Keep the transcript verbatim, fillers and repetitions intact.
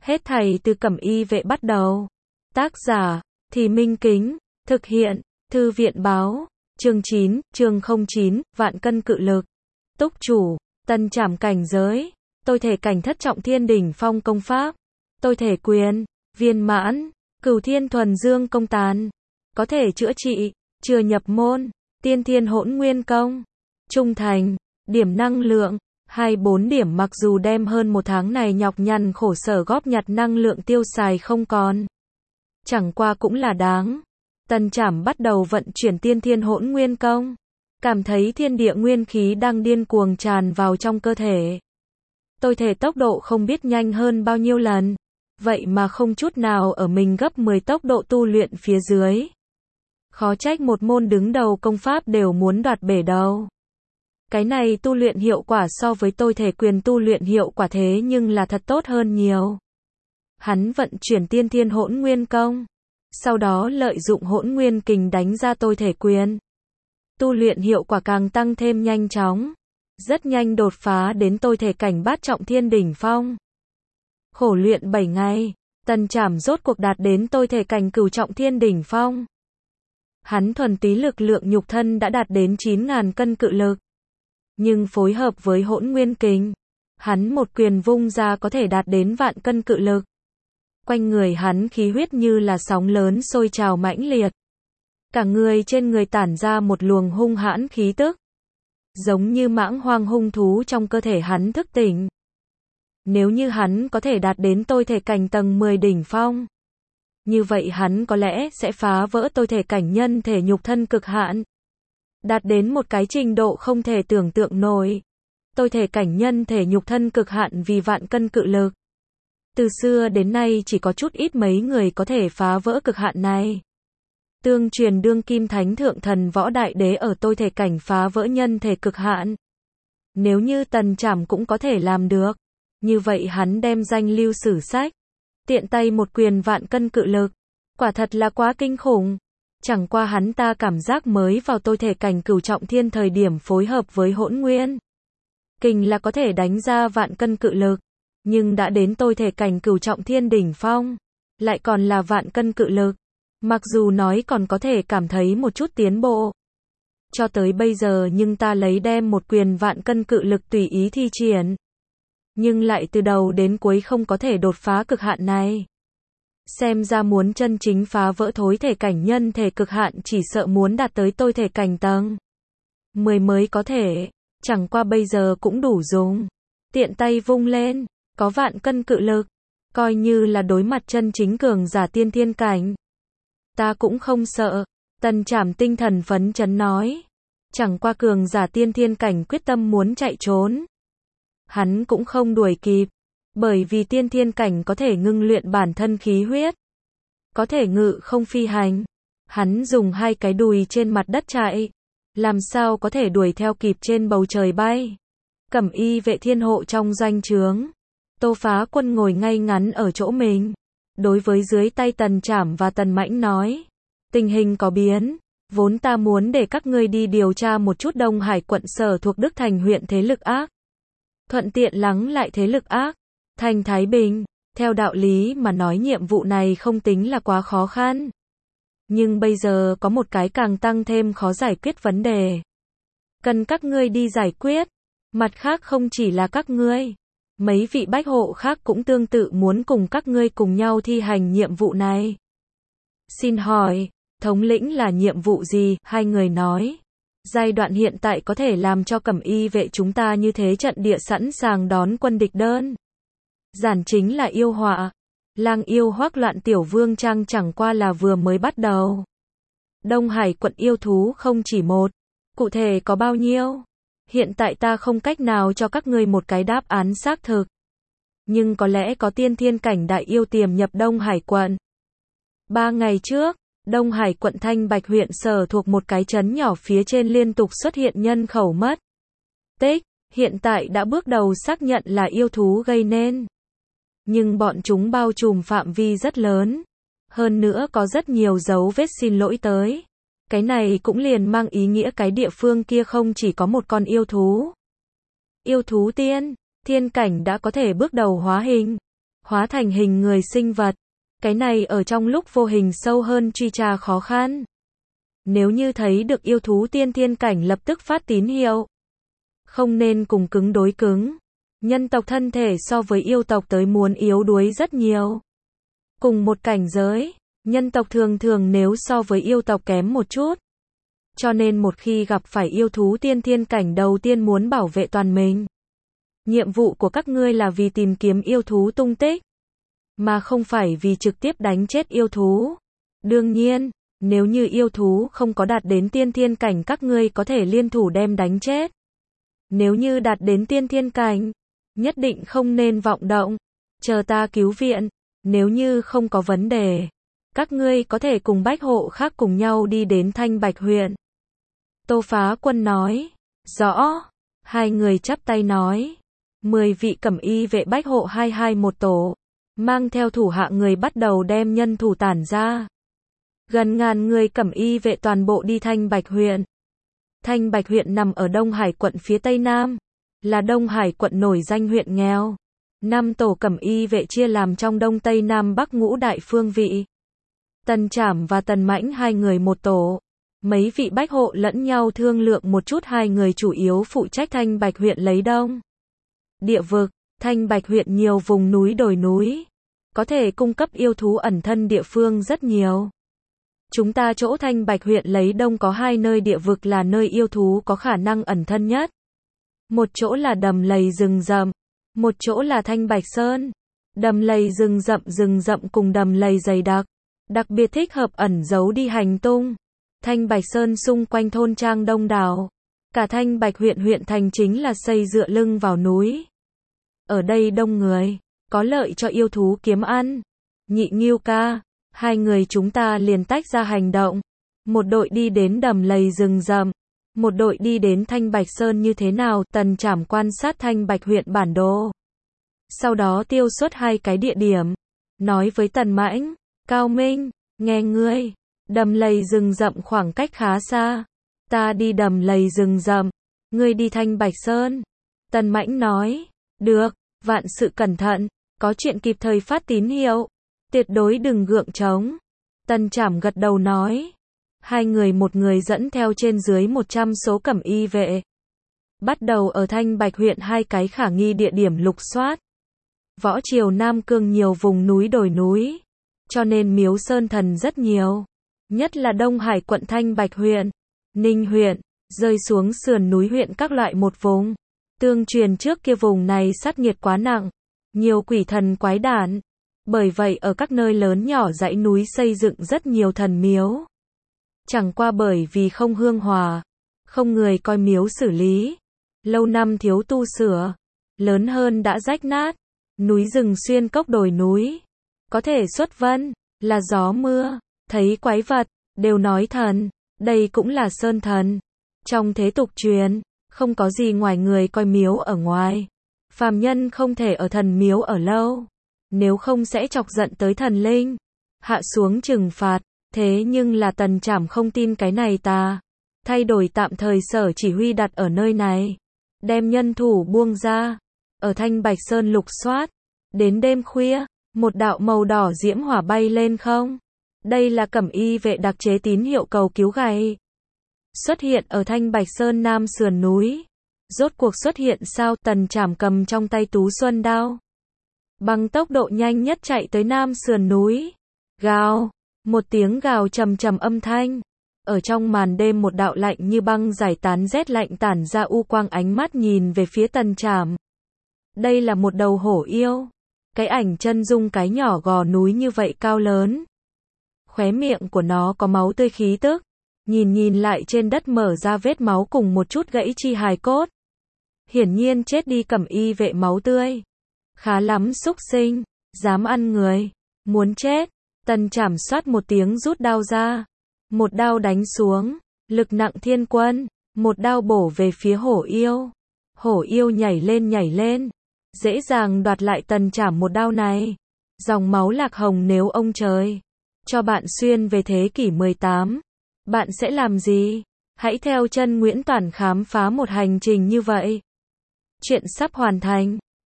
Hết thảy từ Cẩm Y Vệ bắt đầu. Tác giả, Thì Minh Kính. Thực hiện, Thư viện Báo. Chương chín, chương không chín, Vạn Cân Cự Lực. Túc chủ, tân trảm cảnh giới. Tôi thể cảnh thất trọng thiên đỉnh phong công pháp. Tôi thể quyền, viên mãn, cửu thiên thuần dương công tàn. Có thể chữa trị, chưa nhập môn, tiên thiên hỗn nguyên công. Trung thành, điểm năng lượng, hai mươi bốn điểm mặc dù đem hơn một tháng này nhọc nhằn khổ sở góp nhặt năng lượng tiêu xài không còn. Chẳng qua cũng là đáng. Tân trảm bắt đầu vận chuyển tiên thiên hỗn nguyên công. Cảm thấy thiên địa nguyên khí đang điên cuồng tràn vào trong cơ thể. Tôi thể tốc độ không biết nhanh hơn bao nhiêu lần. Vậy mà không chút nào ở mình gấp mười tốc độ tu luyện phía dưới. Khó trách một môn đứng đầu công pháp đều muốn đoạt bể đầu. Cái này tu luyện hiệu quả so với tôi thể quyền tu luyện hiệu quả thế nhưng là thật tốt hơn nhiều. Hắn vận chuyển tiên thiên hỗn nguyên công. Sau đó lợi dụng hỗn nguyên kình đánh ra tôi thể quyền. Tu luyện hiệu quả càng tăng thêm nhanh chóng. Rất nhanh đột phá đến tôi thể cảnh bát trọng thiên đỉnh phong. Khổ luyện bảy ngày, Tần Trảm rốt cuộc đạt đến tôi thể cảnh cửu trọng thiên đỉnh phong. Hắn thuần túy lực lượng nhục thân đã đạt đến chín nghìn cân cự lực. Nhưng phối hợp với hỗn nguyên kình, hắn một quyền vung ra có thể đạt đến vạn cân cự lực. Quanh người hắn khí huyết như là sóng lớn sôi trào mãnh liệt. Cả người trên người tản ra một luồng hung hãn khí tức. Giống như mãng hoang hung thú trong cơ thể hắn thức tỉnh. Nếu như hắn có thể đạt đến tôi thể cảnh tầng mười đỉnh phong. Như vậy hắn có lẽ sẽ phá vỡ tôi thể cảnh nhân thể nhục thân cực hạn. Đạt đến một cái trình độ không thể tưởng tượng nổi. Tôi thể cảnh nhân thể nhục thân cực hạn vì vạn cân cự lực. Từ xưa đến nay chỉ có chút ít mấy người có thể phá vỡ cực hạn này. Tương truyền đương kim thánh thượng thần võ đại đế ở tôi thể cảnh phá vỡ nhân thể cực hạn. Nếu như Tần Trảm cũng có thể làm được, như vậy hắn đem danh lưu sử sách. Tiện tay một quyền vạn cân cự lực. Quả thật là quá kinh khủng. Chẳng qua hắn ta cảm giác mới vào tôi thể cảnh cửu trọng thiên thời điểm phối hợp với hỗn nguyên kình là có thể đánh ra vạn cân cự lực. Nhưng đã đến tôi thể cảnh cửu trọng thiên đỉnh phong, lại còn là vạn cân cự lực. Mặc dù nói còn có thể cảm thấy một chút tiến bộ. Cho tới bây giờ nhưng ta lấy đem một quyền vạn cân cự lực tùy ý thi triển. Nhưng lại từ đầu đến cuối không có thể đột phá cực hạn này. Xem ra muốn chân chính phá vỡ thối thể cảnh nhân thể cực hạn chỉ sợ muốn đạt tới tôi thể cảnh tầng mười mới có thể. Chẳng qua bây giờ cũng đủ dùng. Tiện tay vung lên, có vạn cân cự lực. Coi như là đối mặt chân chính cường giả tiên thiên cảnh. Ta cũng không sợ. Tần Trảm tinh thần phấn chấn nói. Chẳng qua cường giả tiên thiên cảnh quyết tâm muốn chạy trốn. Hắn cũng không đuổi kịp. Bởi vì tiên thiên cảnh có thể ngưng luyện bản thân khí huyết. Có thể ngự không phi hành. Hắn dùng hai cái đùi trên mặt đất chạy. Làm sao có thể đuổi theo kịp trên bầu trời bay. Cẩm Y Vệ thiên hộ trong doanh trướng. Tô Phá Quân ngồi ngay ngắn ở chỗ mình. Đối với dưới tay Tần Trảm và Tần Mãnh nói. Tình hình có biến. Vốn ta muốn để các ngươi đi điều tra một chút Đông Hải quận sở thuộc Đức Thành huyện thế lực ác. Thuận tiện lắng lại thế lực ác. Thành Thái Bình. Theo đạo lý mà nói nhiệm vụ này không tính là quá khó khăn. Nhưng bây giờ có một cái càng tăng thêm khó giải quyết vấn đề. Cần các ngươi đi giải quyết. Mặt khác không chỉ là các ngươi. Mấy vị bách hộ khác cũng tương tự muốn cùng các ngươi cùng nhau thi hành nhiệm vụ này. Xin hỏi, thống lĩnh là nhiệm vụ gì? Hai người nói. Giai đoạn hiện tại có thể làm cho Cẩm Y Vệ chúng ta như thế trận địa sẵn sàng đón quân địch đơn. Giản chính là yêu họa. Lang yêu hoắc loạn tiểu vương trang chẳng qua là vừa mới bắt đầu. Đông Hải quận yêu thú không chỉ một. Cụ thể có bao nhiêu? Hiện tại ta không cách nào cho các ngươi một cái đáp án xác thực. Nhưng có lẽ có tiên thiên cảnh đại yêu tiềm nhập Đông Hải quận. Ba ngày trước, Đông Hải quận Thanh Bạch huyện sở thuộc một cái trấn nhỏ phía trên liên tục xuất hiện nhân khẩu mất tích. Hiện tại đã bước đầu xác nhận là yêu thú gây nên. Nhưng bọn chúng bao trùm phạm vi rất lớn. Hơn nữa có rất nhiều dấu vết xin lỗi tới. Cái này cũng liền mang ý nghĩa cái địa phương kia không chỉ có một con yêu thú. Yêu thú tiên, thiên cảnh đã có thể bước đầu hóa hình. hóa thành hình người sinh vật. Cái này ở trong lúc vô hình sâu hơn truy tra khó khăn. Nếu như thấy được yêu thú tiên thiên cảnh lập tức phát tín hiệu. Không nên cùng cứng đối cứng. Nhân tộc thân thể so với yêu tộc tới muốn yếu đuối rất nhiều. Cùng một cảnh giới, nhân tộc thường thường nếu so với yêu tộc kém một chút. Cho nên một khi gặp phải yêu thú tiên thiên cảnh đầu tiên muốn bảo vệ toàn mình. Nhiệm vụ của các ngươi là vì tìm kiếm yêu thú tung tích, mà không phải vì trực tiếp đánh chết yêu thú. Đương nhiên, nếu như yêu thú không có đạt đến tiên thiên cảnh các ngươi có thể liên thủ đem đánh chết. Nếu như đạt đến tiên thiên cảnh, nhất định không nên vọng động, chờ ta cứu viện. Nếu như không có vấn đề, các ngươi có thể cùng bách hộ khác cùng nhau đi đến Thanh Bạch huyện. Tô Phá Quân nói. Rõ. Hai người chắp tay nói. Mười vị cẩm y vệ bách hộ hai hai một tổ, mang theo thủ hạ người bắt đầu đem nhân thủ tản ra. Gần ngàn người cẩm y vệ toàn bộ đi Thanh Bạch huyện. Thanh Bạch huyện nằm ở Đông Hải quận phía Tây Nam, là Đông Hải quận nổi danh huyện nghèo. Năm tổ cẩm y vệ chia làm trong Đông Tây Nam Bắc ngũ đại phương vị. Tần Trảm và Tần Mãnh hai người một tổ. Mấy vị bách hộ lẫn nhau thương lượng một chút, hai người chủ yếu phụ trách Thanh Bạch huyện lấy đông. Địa vực, Thanh Bạch huyện nhiều vùng núi đồi núi, có thể cung cấp yêu thú ẩn thân địa phương rất nhiều. Chúng ta chỗ Thanh Bạch huyện lấy đông có hai nơi địa vực là nơi yêu thú có khả năng ẩn thân nhất. Một chỗ là đầm lầy rừng rậm, một chỗ là Thanh Bạch Sơn. Đầm lầy rừng rậm rừng rậm cùng đầm lầy dày đặc, đặc biệt thích hợp ẩn giấu đi hành tung. Thanh Bạch Sơn xung quanh thôn trang đông đảo. Cả Thanh Bạch huyện huyện thành chính là xây dựa lưng vào núi. Ở đây đông người, có lợi cho yêu thú kiếm ăn. Nhị Ngưu ca, hai người chúng ta liền tách ra hành động. Một đội đi đến đầm lầy rừng rậm, một đội đi đến Thanh Bạch Sơn như thế nào? Tần Trảm quan sát Thanh Bạch huyện bản đồ. Sau đó tiêu xuất hai cái địa điểm. Nói với Tần Mãnh, Cao Minh, nghe ngươi, đầm lầy rừng rậm khoảng cách khá xa. Ta đi đầm lầy rừng rậm, ngươi đi Thanh Bạch Sơn. Tần Mãnh nói, được, vạn sự cẩn thận, có chuyện kịp thời phát tín hiệu, tuyệt đối đừng gượng trống. Tần Trảm gật đầu nói. Hai người một người dẫn theo trên dưới một trăm số cẩm y vệ. Bắt đầu ở Thanh Bạch huyện hai cái khả nghi địa điểm lục soát. Võ Triều Nam Cương nhiều vùng núi đồi núi, cho nên miếu sơn thần rất nhiều. Nhất là Đông Hải quận Thanh Bạch huyện, Ninh huyện, rơi xuống sườn núi huyện các loại một vùng. Tương truyền trước kia vùng này sát nghiệt quá nặng, nhiều quỷ thần quái đản. Bởi vậy ở các nơi lớn nhỏ dãy núi xây dựng rất nhiều thần miếu. Chẳng qua bởi vì không hương hòa, không người coi miếu xử lý, lâu năm thiếu tu sửa, lớn hơn đã rách nát. Núi rừng xuyên cốc đồi núi, có thể xuất vân, là gió mưa, thấy quái vật, đều nói thần, đây cũng là sơn thần. Trong thế tục truyền, không có gì ngoài người coi miếu ở ngoài. Phàm nhân không thể ở thần miếu ở lâu, nếu không sẽ chọc giận tới thần linh, hạ xuống trừng phạt. Thế nhưng là Tần Trảm không tin cái này ta. Thay đổi tạm thời sở chỉ huy đặt ở nơi này. Đem nhân thủ buông ra. Ở Thanh Bạch Sơn lục soát. Đến đêm khuya, một đạo màu đỏ diễm hỏa bay lên không. Đây là cẩm y vệ đặc chế tín hiệu cầu cứu gầy. Xuất hiện ở Thanh Bạch Sơn Nam sườn núi. Rốt cuộc xuất hiện sao? Tần Trảm cầm trong tay tú xuân đao, bằng tốc độ nhanh nhất chạy tới Nam sườn núi. Gào. Một tiếng gào trầm trầm âm thanh. Ở trong màn đêm một đạo lạnh như băng giải tán rét lạnh tản ra u quang, ánh mắt nhìn về phía Tần Trảm. Đây là một đầu hổ yêu. Cái ảnh chân dung cái nhỏ gò núi như vậy cao lớn. Khóe miệng của nó có máu tươi khí tức. Nhìn nhìn lại trên đất mở ra vết máu cùng một chút gãy chi hài cốt. Hiển nhiên chết đi cẩm y vệ máu tươi. Khá lắm xúc sinh, dám ăn người, muốn chết. Tần Trảm xoát một tiếng rút đao ra. Một đao đánh xuống, lực nặng thiên quân, một đao bổ về phía hổ yêu. Hổ yêu nhảy lên nhảy lên, dễ dàng đoạt lại Tần Trảm một đao này. Dòng máu lạc hồng, nếu ông trời cho bạn xuyên về thế kỷ mười tám, bạn sẽ làm gì? Hãy theo chân Nguyễn Toản khám phá một hành trình như vậy. Chuyện sắp hoàn thành.